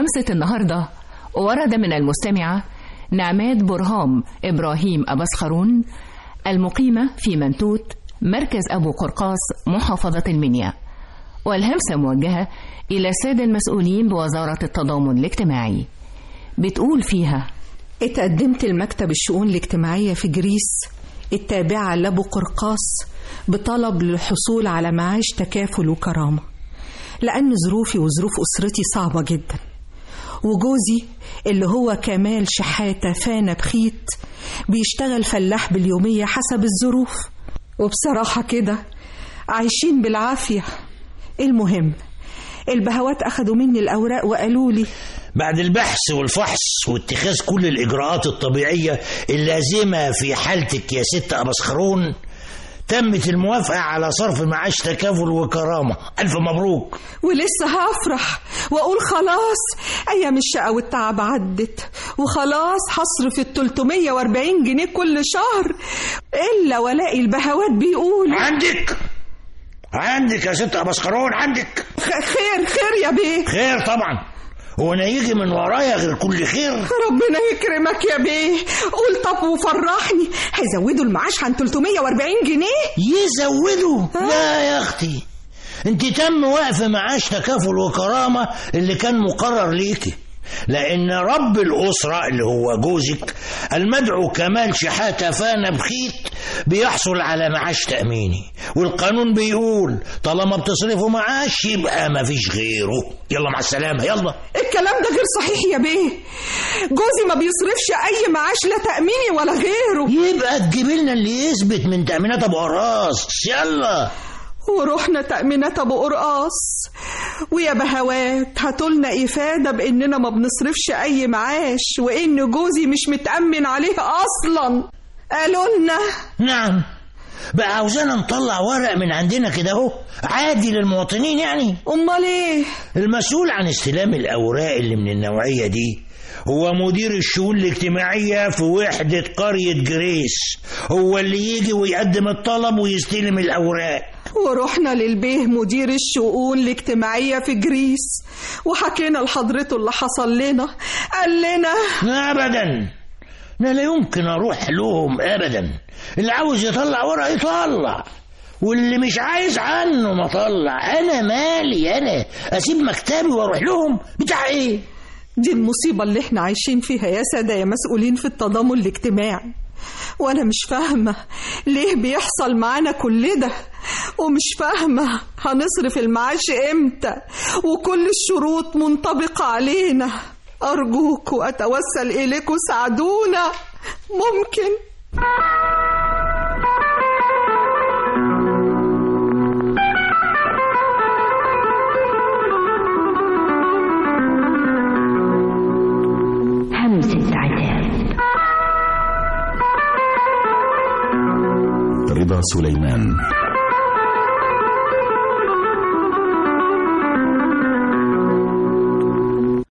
همسة النهاردة ورد من المستمعة نعمات برهام إبراهيم أبسخرون المقيمة في منتوت مركز أبو قرقاس محافظة المنيا، والهمسة موجهة إلى السادة المسؤولين بوزارة التضامن الاجتماعي. بتقول فيها: اتقدمت المكتب الشؤون الاجتماعية في جريس التابعة لأبو قرقاس بطلب للحصول على معاش تكافل وكرامة، لأن ظروفي وظروف أسرتي صعبة جدا، وجوزي اللي هو كمال شحاتة فانا بخيت بيشتغل فلاح باليومية حسب الظروف، وبصراحة كده عايشين بالعافية. المهم البهوات أخدوا مني الأوراق وقالوا لي بعد البحث والفحص واتخاذ كل الإجراءات الطبيعية اللازمة في حالتك يا ست أبسخرون، تمت الموافقة على صرف معاش تكافل وكرامة. ألف مبروك. ولسه هفرح وأقول خلاص أيام الشقة والتعب عدت، وخلاص هصرف 340 جنيه كل شهر، إلا ولاقي البهوات بيقول عندك يا ست أبسخرون، عندك خير يا بيه. خير طبعا، هو أنا يجي من ورايا غير كل خير؟ ربنا يكرمك يا بيه. قول طب وفرحني، هيزودوا المعاش عن 340 جنيه؟ يزودوا؟ لا يا أختي، انت تم وقف معاش تكافل وكرامة اللي كان مقرر ليكي، لأن رب الأسرة اللي هو جوزك المدعو كمال شحاتة فانا بخيت بيحصل على معاش تأميني، والقانون بيقول طالما بتصرفوا معاش يبقى ما فيش غيره. يلا مع السلامة يلا. الكلام ده غير صحيح يا بيه، جوزي ما بيصرفش أي معاش لا تأميني ولا غيره. يبقى تجيبي لنا اللي يثبت من تأمينات أبو قراص. يلا. ورحنا تأمينات أبو قرقاص، ويا بهوات هاتولنا إفادة بإننا ما بنصرفش أي معاش، وإن جوزي مش متأمن عليه أصلا. قالوا لنا نعم. بقى عاوزانا نطلع ورق من عندنا كده اهو عادي للمواطنين يعني؟ أمال إيه؟ المسؤول عن استلام الأوراق اللي من النوعية دي هو مدير الشؤون الاجتماعية في وحدة قرية جريس، هو اللي يجي ويقدم الطلب ويستلم الأوراق. ورحنا للبيه مدير الشؤون الاجتماعية في جريس وحكينا لحضرته اللي حصل لنا. قال لنا أبدا، أنا لا يمكن أروح لهم أبدا، اللي عاوز يطلع ورق يطلع، واللي مش عايز عنه ما طلع. أنا مالي، أنا أسيب مكتبي وأروح لهم بتاع إيه؟ دي المصيبة اللي احنا عايشين فيها يا سادة يا مسؤولين في التضامن الاجتماعي، وانا مش فاهمة ليه بيحصل معانا كل ده، ومش فاهمة هنصرف المعاش امتى وكل الشروط منطبقة علينا. ارجوكوا اتوسل اليكوا ساعدونا. ممكن همسة عتاب. رضا سليمان.